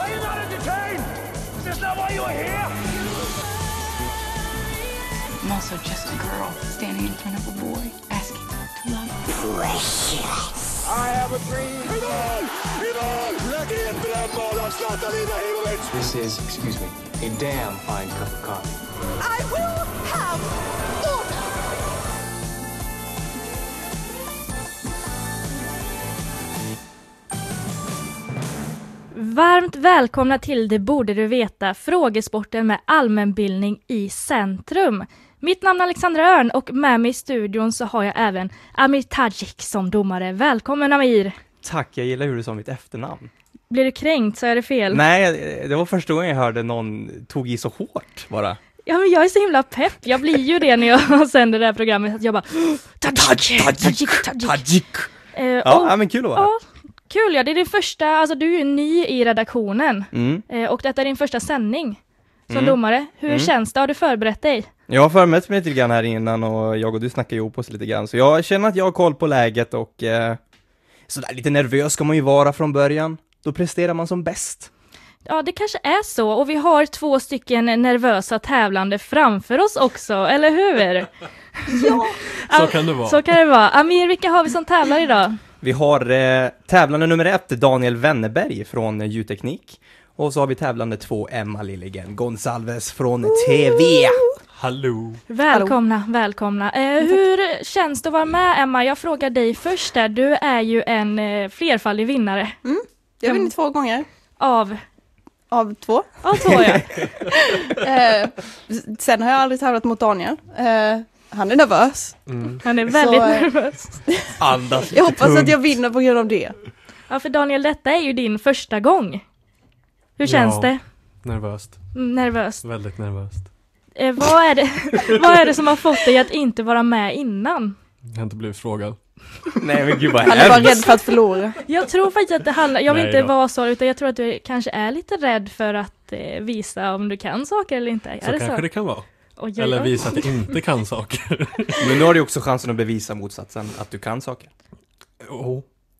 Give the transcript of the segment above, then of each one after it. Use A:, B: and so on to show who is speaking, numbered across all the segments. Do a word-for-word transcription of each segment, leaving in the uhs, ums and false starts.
A: Are you not entertained? Is this not why you are here?
B: I'm also just a girl standing in front of a boy asking to love.
A: Precious. I have a dream. Ivan! Ivan! Lägg in drömmar av Zlatan Ibrahimovic!
C: This is, excuse me, a damn fine cup of coffee.
D: I will have order!
E: Varmt välkomna till Det borde du veta, frågesporten med allmänbildning i centrum. Mitt namn är Alexandra Örn och med mig i studion så har jag även Amir Tajik som domare. Välkommen Amir!
F: Tack, jag gillar hur du sa mitt efternamn.
E: Blir du kränkt så är det fel.
F: Nej, det var första gången jag hörde någon tog i så hårt bara.
E: Ja, men jag är så himla pepp. Jag blir ju det när jag sänder det här programmet. Att jag bara, Tajik, Tajik, Tajik.
F: Eh, ja, och, men kul att vara.
E: Ja, kul, ja. Det är din första, alltså du är ju ny i redaktionen.
F: Mm.
E: Eh, och detta är din första sändning som
F: mm.
E: domare. Hur
F: mm.
E: känns det? Har du förberett dig?
F: Jag har förberett mig lite grann här innan och jag och du snackar ihop oss lite grann. Så jag känner att jag har koll på läget och eh, sådär lite nervös ska man ju vara från början. Då presterar man som bäst.
E: Ja, det kanske är så. Och vi har två stycken nervösa tävlande framför oss också, eller hur?
G: Ja, så kan det vara.
E: Så kan det vara. Amir, vilka har vi som tävlar idag?
F: Vi har eh, tävlande nummer ett, Daniel Wennerberg från eh, Ljudteknik. Och så har vi tävlande två, Emma Lilligen Gonsalves från T V.
G: Hallå.
E: Välkomna, Hallå. välkomna. Eh, hur känns det att vara med, Emma? Jag frågar dig först där. Du är ju en eh, flerfaldig vinnare.
H: Mm. Jag har vunnit två gånger.
E: Av?
H: Av två.
E: Av två, ja.
H: eh, sen har jag aldrig tävlat mot Daniel. Eh, han är nervös.
E: Mm. Han är väldigt
H: Så,
E: nervös.
F: Andas
H: jag hoppas
F: tungt.
H: att jag vinner på grund av det.
E: Ja, för Daniel, detta är ju din första gång. Hur känns
G: ja,
E: det?
G: Nervöst.
E: Mm, nervöst.
G: Väldigt nervöst.
E: Eh, vad, är det, vad är det som har fått dig att inte vara med innan?
G: Jag har inte blivit frågad.
F: Nej, men gud vad
H: Han är bara rädd för att förlora.
E: Jag tror faktiskt att det handlar, jag vill
G: Nej
E: inte
G: då.
E: vara så, utan jag tror att du kanske är lite rädd för att eh, visa om du kan saker eller inte.
G: Så
E: är det
G: kanske
E: så?
G: det kan vara.
E: Oj, oj,
G: Eller
E: oj.
G: visa att jag inte kan saker.
F: Men nu har du också chansen att bevisa motsatsen, att du kan saker.
G: Oh.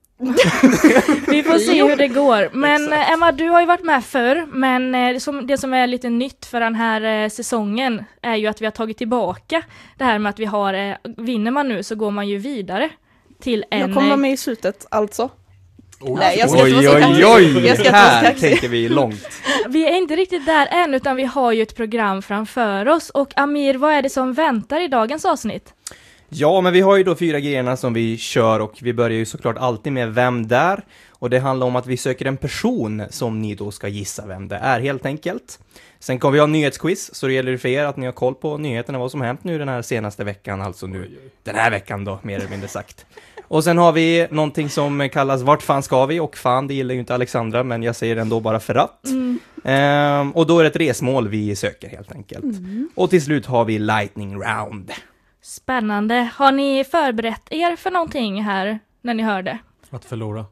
E: Vi får se hur det går. Men eh, Emma, du har ju varit med förr, men eh, som, det som är lite nytt för den här eh, säsongen är ju att vi har tagit tillbaka det här med att vi har, eh, vinner man nu så går man ju vidare till en...
H: Jag kommer vara
E: eh,
H: med i slutet, alltså.
G: Oh.
H: Nej, jag ska
F: Oj,
H: inte vara så
F: oj,
H: kaxig.
F: oj,
H: Jag ska inte vara så
F: här
H: kaxig.
F: tänker vi långt.
E: Vi är inte riktigt där än, utan vi har ju ett program framför oss. Och Amir, vad är det som väntar i dagens avsnitt?
F: Ja, men vi har ju då fyra grejerna som vi kör och vi börjar ju såklart alltid med Vem där? Och det handlar om att vi söker en person som ni då ska gissa vem det är helt enkelt. Sen kommer vi ha en nyhetsquiz, så det gäller för er att ni har koll på nyheterna, vad som har hänt nu den här senaste veckan, alltså nu den här veckan då, mer eller mindre sagt. Och sen har vi någonting som kallas Vart fan ska vi? Och fan, det gillar ju inte Alexandra, men jag säger ändå bara för att.
E: Mm.
F: Ehm, och då är det ett resmål vi söker helt enkelt.
E: Mm.
F: Och till slut har vi Lightning Round.
E: Spännande. Har ni förberett er för någonting här när ni hörde?
G: Att förlora.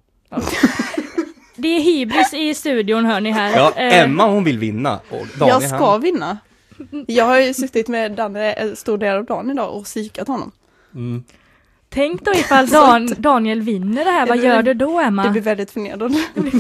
E: Det är hybris i studion, hör ni här.
F: Ja,
E: Eh,
F: Emma hon vill vinna. Och Daniel,
H: Jag ska
F: han...
H: vinna. Jag har ju suttit med Danne en stor del av dagen idag och psykat honom.
G: Mm.
E: Tänk då ifall Dan- Daniel vinner det här. Vad
H: Det blir-
E: gör du då, Emma?
H: Det blir väldigt förnedrande.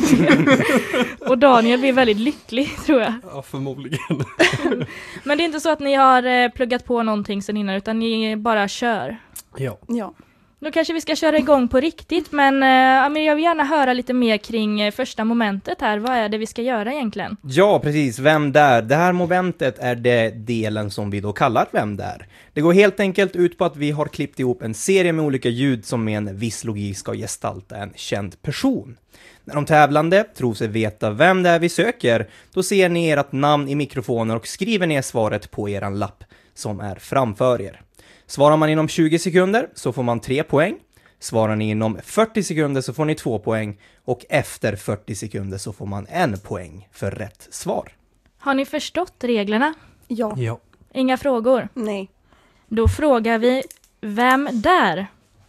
E: Och Daniel blir väldigt lycklig, tror jag.
G: Ja, förmodligen.
E: Men det är inte så att ni har eh, pluggat på någonting sen innan, utan ni bara kör.
G: Ja.
H: Ja.
E: Då kanske vi ska köra igång på riktigt, men eh, Amir, jag vill gärna höra lite mer kring eh, första momentet här. Vad är det vi ska göra egentligen?
F: Ja, precis. Vem där? Det här momentet är det delen som vi då kallar Vem där? Det går helt enkelt ut på att vi har klippt ihop en serie med olika ljud som med en viss logik ska gestalta en känd person. När de tävlande tror sig veta vem det är vi söker, då ser ni ert namn i mikrofonen och skriver ner svaret på eran lapp som är framför er. Svarar man inom tjugo sekunder så får man tre poäng. Svarar ni inom fyrtio sekunder så får ni två poäng. Och efter fyrtio sekunder så får man en poäng för rätt svar.
E: Har ni förstått reglerna?
H: Ja.
G: Ja.
E: Inga frågor?
H: Nej.
E: Då frågar vi, vem där?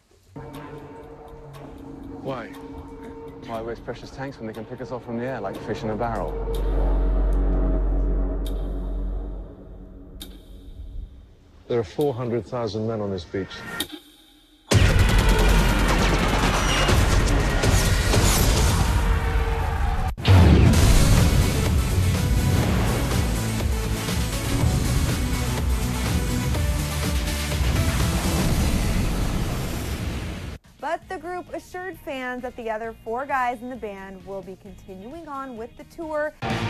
C: Why? Why waste precious tanks when they can pick us off from the air like fish in a barrel?
I: There are four hundred thousand men on this beach.
J: assured fans that the other four guys in the band will be continuing on with the tour.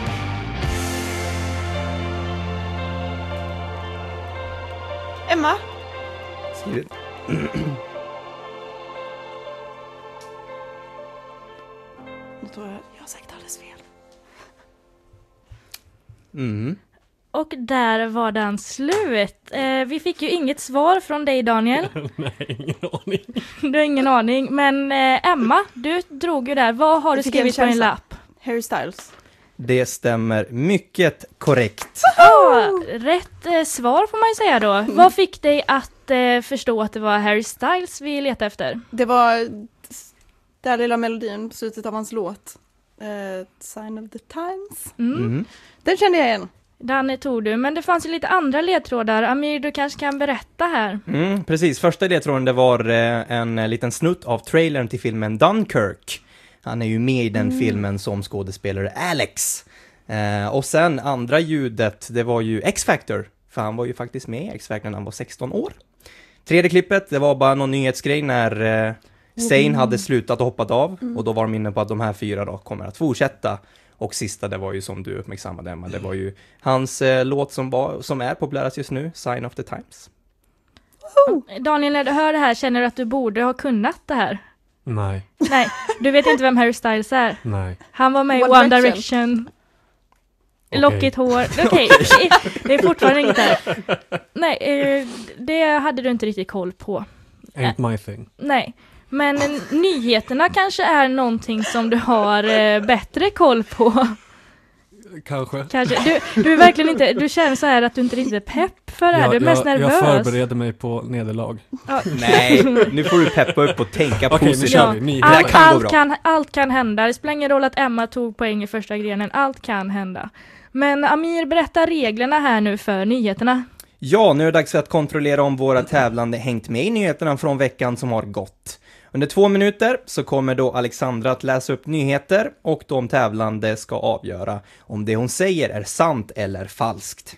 H: Emma?
F: Skriv.
H: Nu tror jag jag har sagt alldeles fel.
F: Mm.
E: Och där var den slut. Eh, vi fick ju inget svar från dig, Daniel.
G: Nej, ingen aning.
E: Du har ingen aning. Men eh, Emma, du drog ju där. Vad har du
H: fick
E: skrivit
H: en
E: på din
H: känsla.
E: lapp?
H: Harry Styles.
F: Det stämmer mycket korrekt.
E: Ah, rätt eh, svar får man ju säga då. Mm. Vad fick dig att eh, förstå att det var Harry Styles vi letade efter?
H: Det var den lilla melodin på slutet av hans låt. Uh, Sign of the Times.
E: Mm.
F: Mm.
H: Den kände jag igen.
E: Den tog du, men det fanns ju lite andra ledtrådar. Amir, du kanske kan berätta här.
F: Mm, precis, första ledtråden det var eh, en eh, liten snutt av trailern till filmen Dunkirk. Han är ju med i den
E: Mm.
F: filmen som skådespelare Alex. Eh, och sen andra ljudet, det var ju X-Factor. För han var ju faktiskt med i X-Factor när han var sexton år. Tredje klippet, det var bara någon nyhetsgrej när eh, Zayn hade slutat och hoppat av.
H: Mm.
F: Och då var de inne på att de här fyra då kommer att fortsätta. Och sista, det var ju som du uppmärksammade, Emma. Det var ju hans eh, låt som, var, som är populärast just nu, Sign of the Times.
E: Daniel, när du hör det här, känner du att du borde ha kunnat det här?
G: Nej,
E: Nej, du vet inte vem Harry Styles är.
G: nej.
E: Han var med i
H: One
E: One
H: Direction.
E: Direction.
G: Okej.
E: Lockigt hår. Okej, det är fortfarande inget där. Nej, eh, det hade du inte riktigt koll på.
G: Ain't my thing.
E: Nej, men eh, nyheterna kanske är någonting som du har eh, bättre koll på.
G: Kanske.
E: Kanske. Du, du är verkligen inte, du känner så här att du inte riktigt är pepp för det här. Du är mest
G: jag,
E: nervös.
G: jag förbereder mig på nederlag.
E: Ja.
F: Nej, nu får du peppa upp och tänka
G: Okej, nu
F: positivt.
G: kör
E: Ja,
G: vi. Ni-
F: Det här
E: allt,
F: kan gå
E: allt,
F: bra.
E: kan, allt kan hända. Det spelar ingen roll att Emma tog poäng i första grenen. Allt kan hända. Men Amir, berätta reglerna här nu för nyheterna.
F: Ja, nu är det dags för att kontrollera om våra tävlande hängt med i nyheterna från veckan som har gått. Under två minuter så kommer då Alexandra att läsa upp nyheter och de tävlande ska avgöra om det hon säger är sant eller falskt.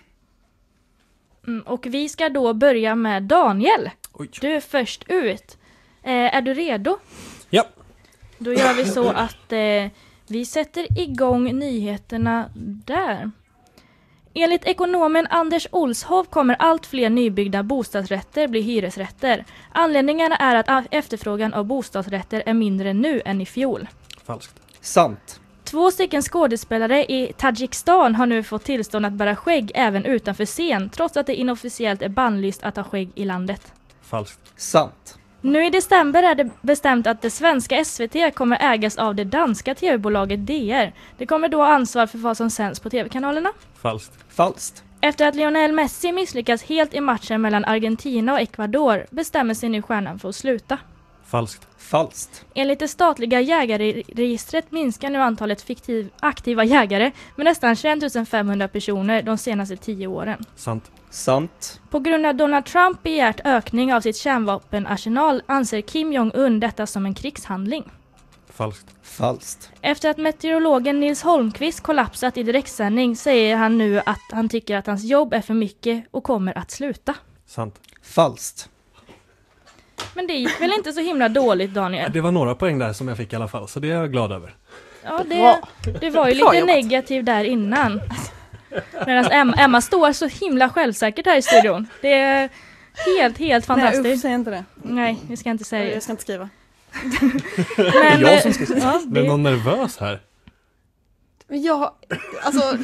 E: Mm, och vi ska då börja med Daniel.
G: Oj.
E: Du är först ut. Eh, är du redo?
G: Ja.
E: Då gör vi så att eh, vi sätter igång nyheterna där. Enligt ekonomen Anders Olshov kommer allt fler nybyggda bostadsrätter bli hyresrätter. Anledningarna är att efterfrågan av bostadsrätter är mindre nu än i fjol.
G: Falskt.
F: Sant.
E: Två stycken skådespelare i Tadzjikistan har nu fått tillstånd att bära skägg även utanför scen, trots att det inofficiellt är bannlyst att ha skägg i landet.
G: Falskt.
F: Sant.
E: Nu i december är det bestämt att det svenska S V T kommer ägas av det danska tv-bolaget D R. Det kommer då ha ansvar för vad som sänds på tv-kanalerna.
G: Falskt.
F: Falskt.
E: Efter att Lionel Messi misslyckas helt i matchen mellan Argentina och Ecuador bestämmer sig nu stjärnan för att sluta.
G: Falskt.
F: Falskt.
E: Enligt det statliga jägarregistret minskar nu antalet fiktiv, aktiva jägare med nästan tjugoett tusen femhundra personer de senaste tio åren.
G: Sant.
F: Sant.
E: På grund av Donald Trump begärt ökning av sitt kärnvapenarsenal anser Kim Jong-Un detta som en krigshandling.
G: Falskt.
F: Falskt.
E: Efter att meteorologen Nils Holmqvist kollapsat i direktsändning säger han nu att han tycker att hans jobb är för mycket och kommer att sluta.
G: Sant.
F: Falskt.
E: Men det gick väl inte så himla dåligt, Daniel?
G: Det var några poäng där som jag fick i alla fall, så det är jag glad över.
E: Ja, det, det var ju lite negativ där innan. Medan Emma, Emma står så himla självsäkert här i studion. Det är helt, helt fantastiskt.
H: Nej, usch, säg inte det.
E: Nej, vi ska inte säga
H: Jag
E: det.
H: ska inte skriva.
E: Men,
F: jag som ska säga.
E: ja,
G: Det är
E: det,
G: någon nervös här.
H: Ja, alltså...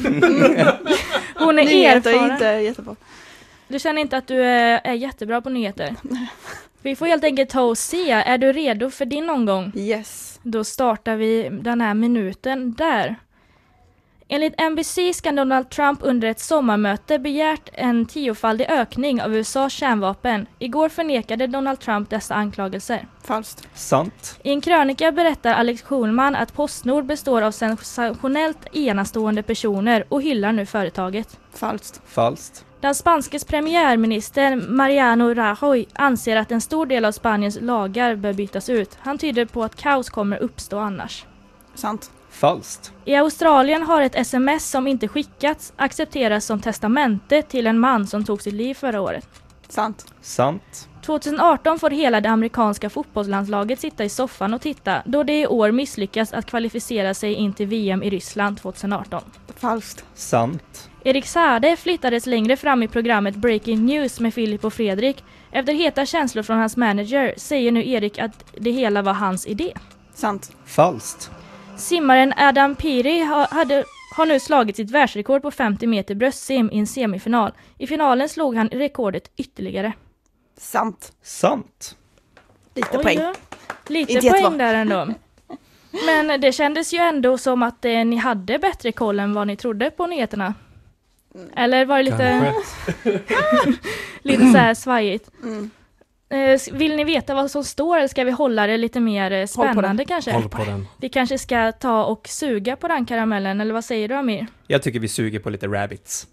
E: hon är
H: nyheter är
E: erfaren.
H: inte jättebra.
E: Du känner inte att du är, är jättebra på nyheter? Vi får helt enkelt ta och se. Är du redo för din omgång?
H: Yes.
E: Då startar vi den här minuten där. Enligt N B C ska Donald Trump under ett sommarmöte begärt en tiofaldig ökning av U S A:s kärnvapen. Igår förnekade Donald Trump dessa anklagelser.
H: Falskt.
F: Sant.
E: I en krönika berättar Alex Schulman att Postnord består av sensationellt enastående personer och hyllar nu företaget.
H: Falskt.
F: Falskt.
E: Den spanskes premiärminister Mariano Rajoy anser att en stor del av Spaniens lagar bör bytas ut. Han tyder på att kaos kommer uppstå annars.
H: Sant.
F: Falskt.
E: I Australien har ett sms som inte skickats accepteras som testamente till en man som tog sitt liv förra året.
H: Sant.
F: Sant.
E: tjugoarton får hela det amerikanska fotbollslandslaget sitta i soffan och titta, då det i år misslyckas att kvalificera sig in till V M i Ryssland tjugoarton.
H: Falskt.
F: Sant.
E: Erik Saade flyttades längre fram i programmet Breaking News med Filip och Fredrik. Efter heta känslor från hans manager säger nu Erik att det hela var hans idé.
H: Sant.
F: Falskt.
E: Simmaren Adam Piri ha, hade, har nu slagit sitt världsrekord på femtio meter bröstsim i en semifinal. I finalen slog han rekordet ytterligare.
H: Sant.
F: Sant.
H: Lite
E: Oj,
H: poäng.
E: ja. Lite
H: Inte
E: poäng
H: jättebra.
E: där ändå. Men det kändes ju ändå som att eh, ni hade bättre koll än vad ni trodde på nyheterna. Eller var det lite, lite så här svajigt?
H: Mm.
E: Eh, vill ni veta vad som står eller ska vi hålla det lite mer eh, spännande kanske?
G: Håll på den.
E: Vi kanske ska ta och suga på den karamellen, eller vad säger du, Amir?
F: Jag tycker vi suger på lite rabbits.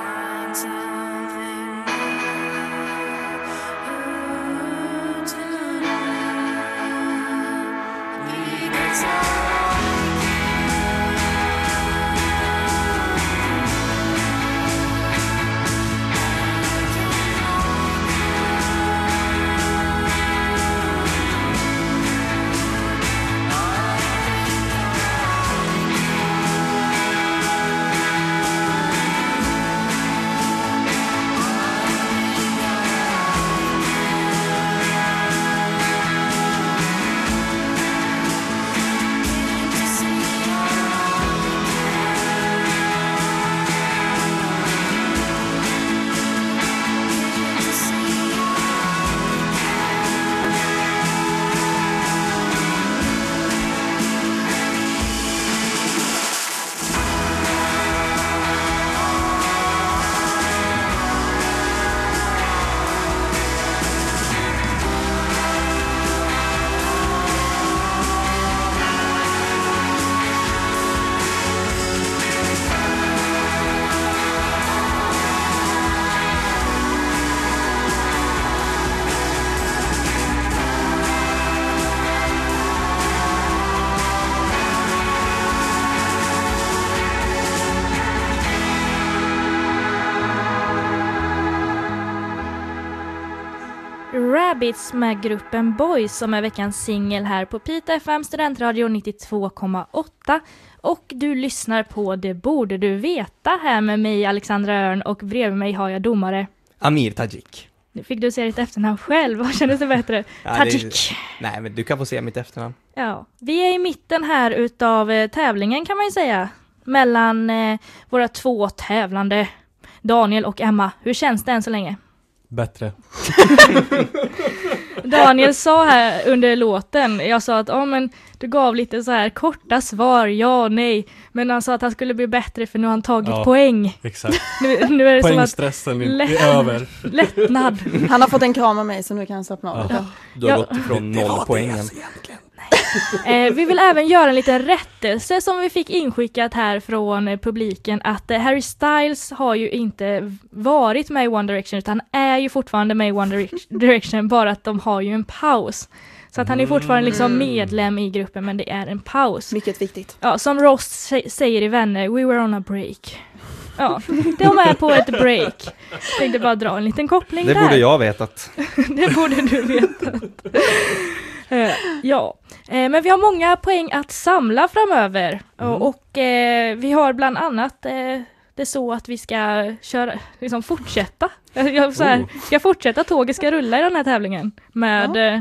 K: Something new to
E: Rabbits med gruppen Boys som är veckans singel här på Pita F M Studentradio nittiotvå komma åtta. Och du lyssnar på Det borde du veta här med mig Alexandra Örn och bredvid mig har jag domare
F: Amir Tajik.
E: Nu fick du se ditt efternamn själv, vad kändes det bättre?
F: Ja,
E: Tajik.
F: det, nej, men du kan få se mitt efternamn.
E: Ja, vi är i mitten här utav eh, tävlingen kan man ju säga. Mellan eh, våra två tävlande, Daniel och Emma. Hur känns det än så länge?
G: Bättre.
E: Daniel sa här under låten, jag sa att oh, men du gav lite så här korta svar, ja, nej. Men han sa att han skulle bli bättre för nu har han tagit
G: ja,
E: poäng.
G: Exakt.
E: Nu, nu är det
G: Poängstressen
E: som att
G: lätt, är över.
E: Lättnad.
H: Han har fått en kram av mig så nu kan han slappna av.
F: Ja. Du har
E: ja.
F: gått från noll poängen.
E: Eh, vi vill även göra en liten rättelse som vi fick inskickat här från eh, publiken att eh, Harry Styles har ju inte varit med i One Direction utan han är ju fortfarande med i One Direc- Direction bara att de har ju en paus. Så att han är fortfarande liksom medlem i gruppen men det är en paus.
H: Mycket viktigt.
E: Ja, som Ross sä- säger i Vänner, we were on a break. Ja, de är på ett break. Tänkte bara dra en liten koppling
F: det
E: där.
F: Det borde jag vetat.
E: Det borde du vetat. Uh, ja, uh, men vi har många poäng att samla framöver mm. och, och uh, vi har bland annat uh, det så att vi ska köra, liksom fortsätta. Jag, så här, oh. ska fortsätta, tåget ska rulla i den här tävlingen med... Uh,
A: you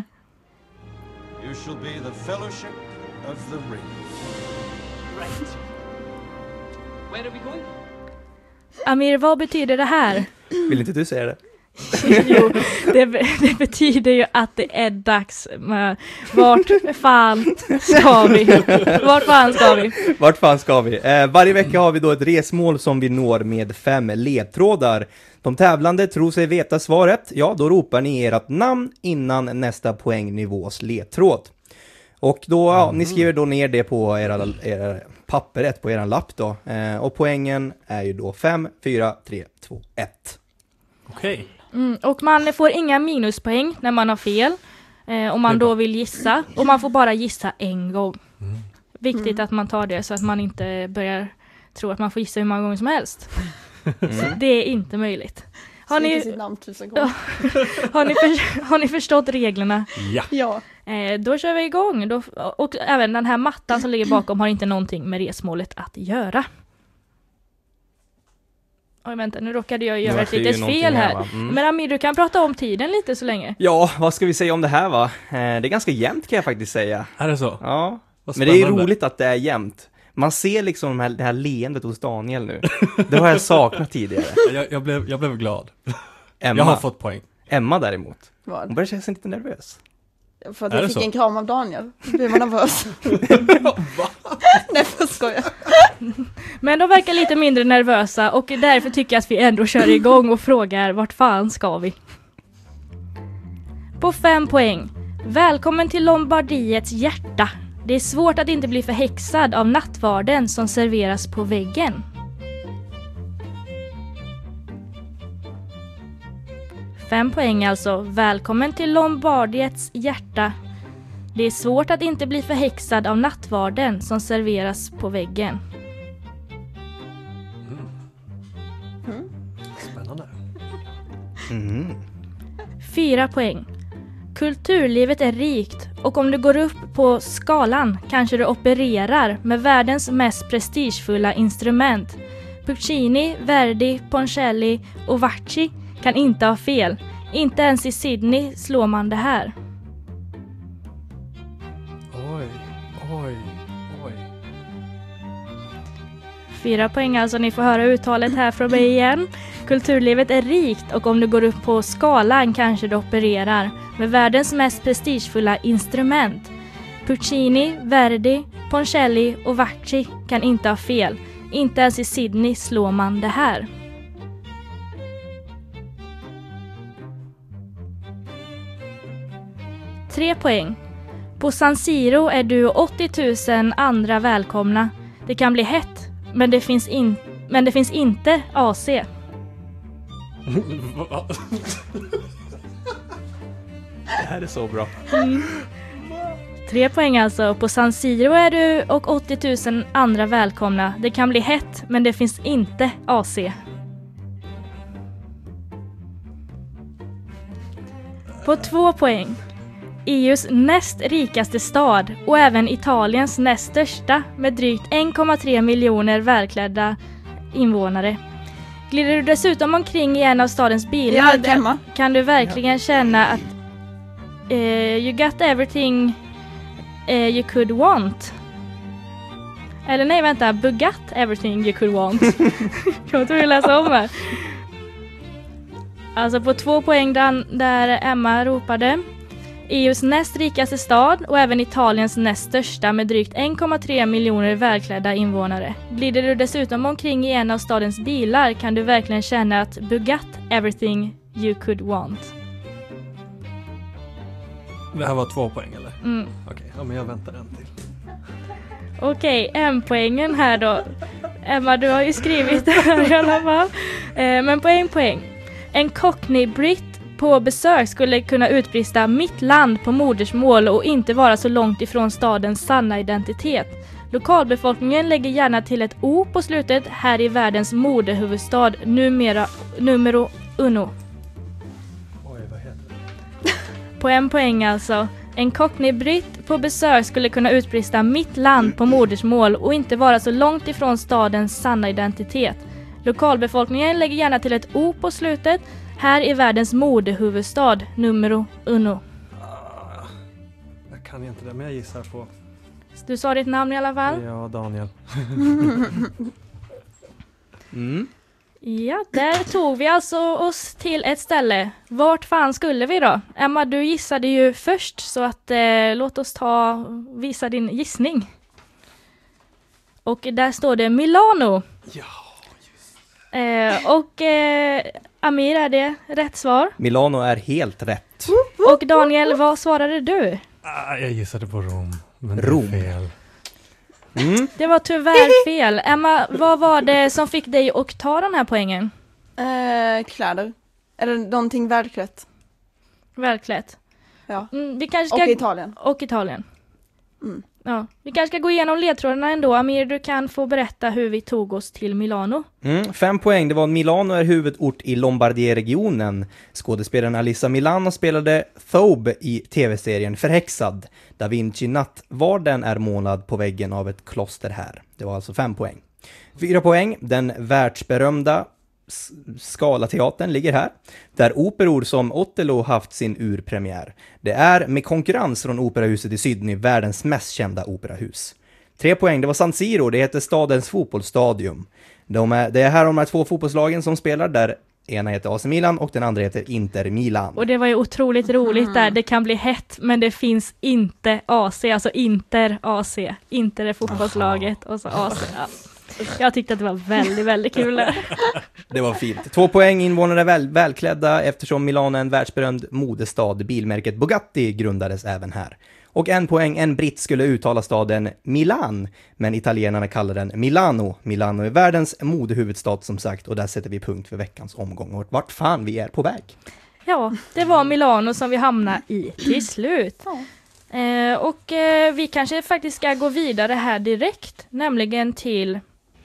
A: shall be the fellowship of the ring.
K: Right. Where are we going?
E: Amir, vad betyder det här?
F: Vill inte du säga det?
E: Jo, det, det betyder ju att det är dags med vart fan ska vi? Vart fan ska vi?
F: Vart fan ska vi? Eh, varje vecka har vi då ett resmål som vi når med fem ledtrådar. De tävlande tror sig veta svaret. Ja, då ropar ni ert namn innan nästa poängnivås ledtråd. Och då, ja, ni skriver då ner det på era, era pappret på er lapp då. Eh, och poängen är ju då fem, fyra, tre, två, ett.
G: Okej. Okay.
E: Mm, och man får inga minuspoäng när man har fel. Eh, om man då vill gissa. Och man får bara gissa en gång. Mm. Viktigt mm. att man tar det så att man inte börjar tro att man får gissa hur många gånger som helst. Mm. Det är inte möjligt. Har ni,
H: sitt namn tusen gånger.
E: har, ni för, har ni förstått reglerna?
G: Ja.
H: ja.
E: Eh, då kör vi igång. Då, och även den här mattan som ligger bakom har inte någonting med resmålet att göra. Oj, vänta, nu råkade jag göra ett litet fel här. här mm. Men Amir, du kan prata om tiden lite så länge.
F: Ja, vad ska vi säga om det här va? Eh, det är ganska jämnt kan jag faktiskt säga.
G: Är det så?
F: Ja, men det är roligt att det är jämnt. Man ser liksom de här, det här leendet hos Daniel nu. Det har jag saknat tidigare.
G: Jag, jag, blev, jag blev glad.
F: Emma,
G: jag har fått poäng.
F: Emma däremot.
H: Vad?
F: Hon börjar känna sig lite nervös.
H: För att jag fick så? en kram av Daniel. Då blir man nervös. Nej, för skojar.
E: Men de verkar lite mindre nervösa och därför tycker jag att vi ändå kör igång och frågar vart fan ska vi? På fem poäng. Välkommen till Lombardiets hjärta. Det är svårt att inte bli förhäxad av nattvarden som serveras på väggen. Fem poäng alltså. Välkommen till Lombardiets hjärta. Det är svårt att inte bli förhäxad av nattvarden som serveras på väggen.
G: Mm. Mm. Spännande.
F: Mm.
E: Fyra poäng. Kulturlivet är rikt och om du går upp på skalan kanske du opererar med världens mest prestigefulla instrument. Puccini, Verdi, Ponchielli och Vacci kan inte ha fel. Inte ens i Sydney slår man det här.
G: Oj, oj, oj.
E: Fyra poäng alltså, ni får höra uttalet här från mig igen. Kulturlivet är rikt och om du går upp på skalan kanske du opererar med världens mest prestigefulla instrument. Puccini, Verdi, Ponchielli och Vacci kan inte ha fel. Inte ens i Sydney slår man det här. Tre poäng. På San Siro är du och åttio tusen andra välkomna. Det kan bli hett, men det finns, in, men det finns inte A C.
F: Det här är så bra.
E: Mm. Tre poäng alltså. På San Siro är du och åttio tusen andra välkomna. Det kan bli hett, men det finns inte A C. På två poäng. E U:s näst rikaste stad och även Italiens näst största med drygt en komma tre miljoner välklädda invånare. Glider du dessutom omkring i en av stadens bilar
H: ja,
E: kan du verkligen ja. känna att uh, you got everything uh, you could want. Eller nej, vänta, Bugat everything you could want. Jag tror vi läsa om här. Alltså på två poäng där, där Emma ropade. E U:s näst rikaste stad och även Italiens näst största med drygt en komma tre miljoner välklädda invånare. Glider du dessutom omkring i en av stadens bilar kan du verkligen känna att Bugat everything you could want.
G: Det här var två poäng eller?
E: Mm.
G: Okej, okay, ja, men jag väntar en till.
E: Okej, okay, en poängen här då. Emma, du har ju skrivit det här i alla fall. Eh, men på en poäng. En cockney-britt på besök skulle kunna utbrista mitt land på modersmål och inte vara så långt ifrån stadens sanna identitet. Lokalbefolkningen lägger gärna till ett O på slutet här i världens modehuvudstad numera, numero uno.
G: Oj, vad heter det?
E: På en poäng alltså. En cockney-britt på besök skulle kunna utbrista mitt land på modersmål och inte vara så långt ifrån stadens sanna identitet. Lokalbefolkningen lägger gärna till ett O på slutet här i världens modehuvudstad numero uno.
G: Ah, jag kan inte det, men jag gissar på...
E: Du sa ditt namn i alla fall?
G: Ja, Daniel.
F: mm.
E: Ja, där tog vi alltså oss till ett ställe. Vart fan skulle vi då? Emma, du gissade ju först, så att eh, låt oss ta visa din gissning. Och där står det Milano.
G: Ja,
E: just eh, Och eh, Amir, är det rätt svar?
F: Milano är helt rätt.
E: Och Daniel, vad svarade du?
G: Ah, jag gissade på Rom. Men
F: Rom.
G: Det är fel.
F: Mm.
E: Det var tyvärr fel. Emma, vad var det som fick dig att ta den här poängen?
H: Eh, kläder. Eller någonting välklätt.
E: Välklätt.
H: Ja.
E: Mm, vi kanske ska...
H: Och Italien.
E: Och Italien.
H: Mm.
E: Ja. Vi kanske ska gå igenom ledtrådarna ändå. Amir, du kan få berätta hur vi tog oss till Milano.
F: Mm, fem poäng. Det var Milano är huvudort i Lombardie-regionen. Skådespelaren Alyssa Milano spelade Thobe i tv-serien Förhäxad. Da Vinci natt var den är målad på väggen av ett kloster här. Det var alltså fem poäng. Fyra poäng. Den världsberömda Scalateatern ligger här, där operor som Otello haft sin urpremiär. Det är med konkurrens från operahuset i Sydney världens mest kända operahus. Tre poäng, det var San Siro, det heter stadens fotbollsstadium. De är, det är här de här två fotbollslagen som spelar, där ena heter A C Milan och den andra heter Inter Milan.
E: Och det var ju otroligt roligt där, det kan bli hett, men det finns inte A C, alltså Inter A C. Inter är fotbollslaget och så A C. Ja. Jag tyckte att det var väldigt, väldigt kul.
F: Det var fint. Två poäng, invånare väl, välklädda eftersom Milano är en världsberömd modestad. Bilmärket Bugatti grundades även här. Och en poäng, en britt skulle uttala staden Milan, men italienarna kallar den Milano. Milano är världens modehuvudstad som sagt, och där sätter vi punkt för veckans omgång. Och vart fan vi är på väg.
E: Ja, det var Milano som vi hamnade i till slut. Ja. Eh, och eh, vi kanske faktiskt ska gå vidare här direkt, nämligen till...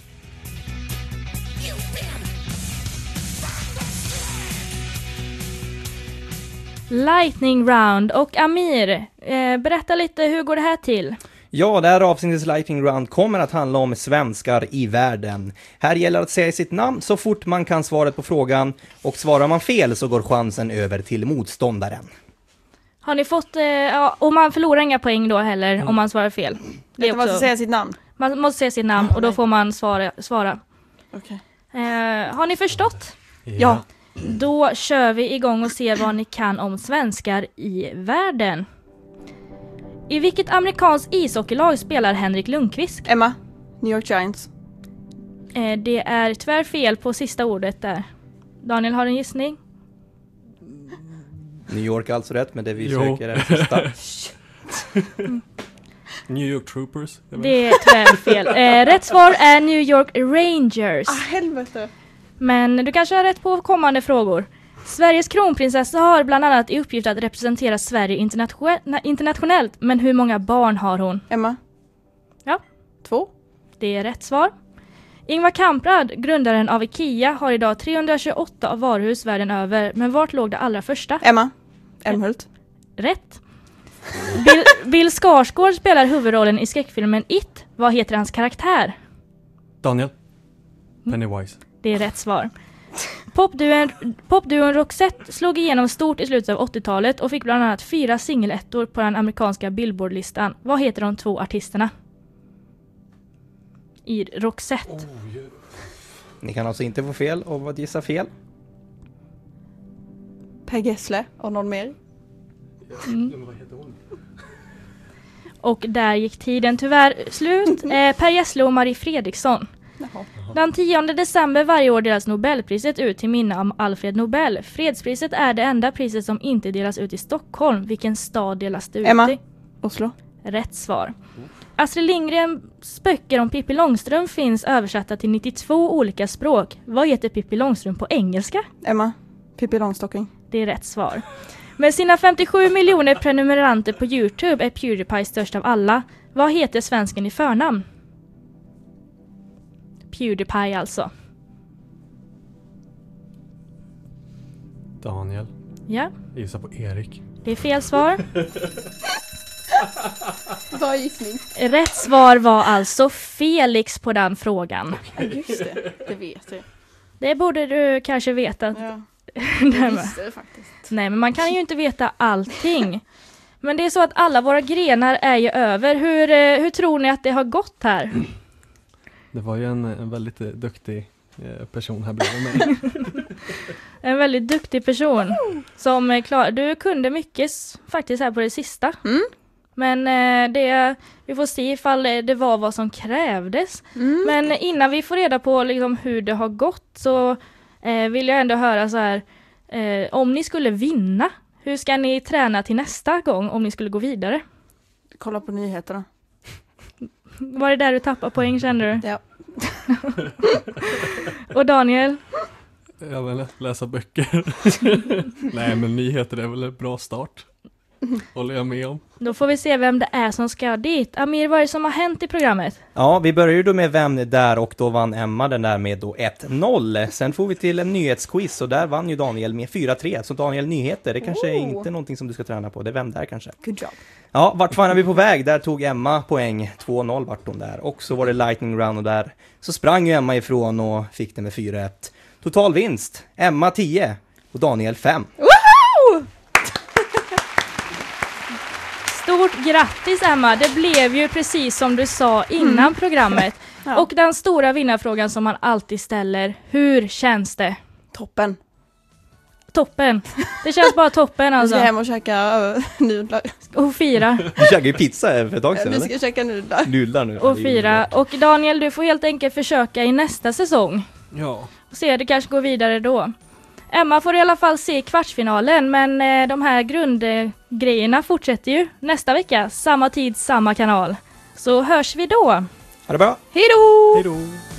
E: Lightning Round. Och Amir, eh, berätta lite, hur går det här till?
F: Ja, det här avsnittets Lightning Round kommer att handla om svenskar i världen. Här gäller att säga sitt namn så fort man kan svaret på frågan, och svarar man fel så går chansen över till motståndaren.
E: Har ni fått, eh, ja, och man förlorar inga poäng då heller mm. om man svarar fel.
H: Det är också... Man måste säga sitt namn.
E: Man måste säga sitt namn och då får man svara. svara.
H: Okay.
E: Eh, har ni förstått?
H: Ja. ja.
E: Då kör vi igång och ser vad ni kan om svenskar i världen. I vilket amerikanskt ishockeylag spelar Henrik Lundqvist?
H: Emma, New York Giants.
E: Eh, det är tyvärr fel på sista ordet där. Daniel, har en gissning?
F: New York är alltså rätt, men det vi
G: jo.
F: söker är sista.
E: mm.
G: New York Troopers.
E: Det är tyvärr fel. Eh, rätt svar är New York Rangers.
H: Ah, helvete.
E: Men du kanske har rätt på kommande frågor. Sveriges kronprinsessa har bland annat i uppgift att representera Sverige internation- internationellt. Men hur många barn har hon?
H: Emma?
E: Ja.
H: Två.
E: Det är rätt svar. Ingvar Kamprad, grundaren av IKEA, har idag trehundratjugoåtta varuhus världen över. Men vart låg det allra första?
H: Emma? Älmhult.
E: Rätt. Bill, Bill Skarsgård spelar huvudrollen i skräckfilmen It. Vad heter hans karaktär?
G: Daniel. Pennywise.
E: Det är rätt svar. Popduon, popduon Roxette slog igenom stort i slutet av åttiotalet och fick bland annat fyra singelettor på den amerikanska Billboard-listan. Vad heter de två artisterna? I Roxette.
G: Oh, yeah.
F: Ni kan alltså inte få fel och att gissa fel.
H: Per Gessle och någon mer.
E: Mm. Och där gick tiden tyvärr slut. Eh, Per Gessle och Marie Fredriksson.
H: Jaha.
E: Den tionde december varje år delas Nobelpriset ut till minne av Alfred Nobel. Fredspriset är det enda priset som inte delas ut i Stockholm. Vilken stad delas det ut
H: Emma.
E: i?
H: Oslo.
E: Rätt svar. Astrid Lindgrens böcker om Pippi Långstrump finns översatta till nittiotvå olika språk. Vad heter Pippi Långstrump på engelska?
H: Emma. Pippi Långstocking.
E: Det är rätt svar. Med sina femtiosju miljoner prenumeranter på YouTube är PewDiePie störst av alla. Vad heter svensken i förnamn? PewDiePie alltså.
G: Daniel.
E: Ja.
G: Jag gissar på Erik.
E: Det är fel svar.
H: Vad gissning?
E: Rätt svar var alltså Felix på den frågan.
H: Ja, just det. Det vet jag.
E: Det borde du kanske veta.
H: Ja.
E: Jag
H: visste det faktiskt.
E: Nej, men man kan ju inte veta allting. Men det är så att alla våra grenar är ju över. Hur, eh, hur tror ni att det har gått här?
G: Det var ju en, en väldigt eh, duktig eh, person här bredvid mig.
E: En väldigt duktig person som är klar. Du kunde mycket s- faktiskt här på det sista.
H: Mm.
E: Men eh, det, vi får se ifall det var vad som krävdes.
H: Mm.
E: Men innan vi får reda på liksom hur det har gått så eh, vill jag ändå höra så här. Eh, om ni skulle vinna, hur ska ni träna till nästa gång om ni skulle gå vidare?
H: Kolla på nyheterna.
E: Var det där du tappade poäng, kände du?
H: Ja.
E: Och Daniel?
G: Jag vill läsa böcker. Nej, men nyheter är väl en bra start. Håller jag med om.
E: Då får vi se vem det är som ska dit. Amir, vad är det som har hänt i programmet?
F: Ja, vi börjar ju då med Vem är där och då vann Emma den där med då ett noll. Sen får vi till en nyhetsquiz och där vann ju Daniel med fyra tre. Så Daniel, nyheter, det kanske är
H: Oh.
F: inte någonting som du ska träna på. Det är Vem där kanske.
H: Good job.
F: Ja, vart fan är vi på väg? Där tog Emma poäng. två noll vart hon där. Och så var det lightning round och där så sprang ju Emma ifrån och fick det med fyra ett. Total vinst. Emma tio och Daniel fem.
H: Woho!
E: Stort grattis, Emma. Det blev ju precis som du sa innan
H: Mm.
E: programmet.
H: Ja.
E: Och den stora vinnarfrågan som man alltid ställer. Hur känns det?
H: Toppen.
E: Toppen. Det känns bara toppen
H: Vi
E: alltså.
H: ska hem och käka uh, nudlar.
E: Och fira.
F: Du käkade ju pizza för ett tag sedan,
H: Vi
F: eller?
H: ska käka nudlar.
F: Nudlar nu.
E: Och fira. Och Daniel, du får helt enkelt försöka i nästa säsong.
G: Ja.
E: Och se, det kanske går vidare då. Emma får i alla fall se kvartsfinalen, men eh, de här grundgrejerna fortsätter ju nästa vecka. Samma tid, samma kanal. Så hörs vi då.
F: Ha det bra.
H: Hej då!
G: Hej då!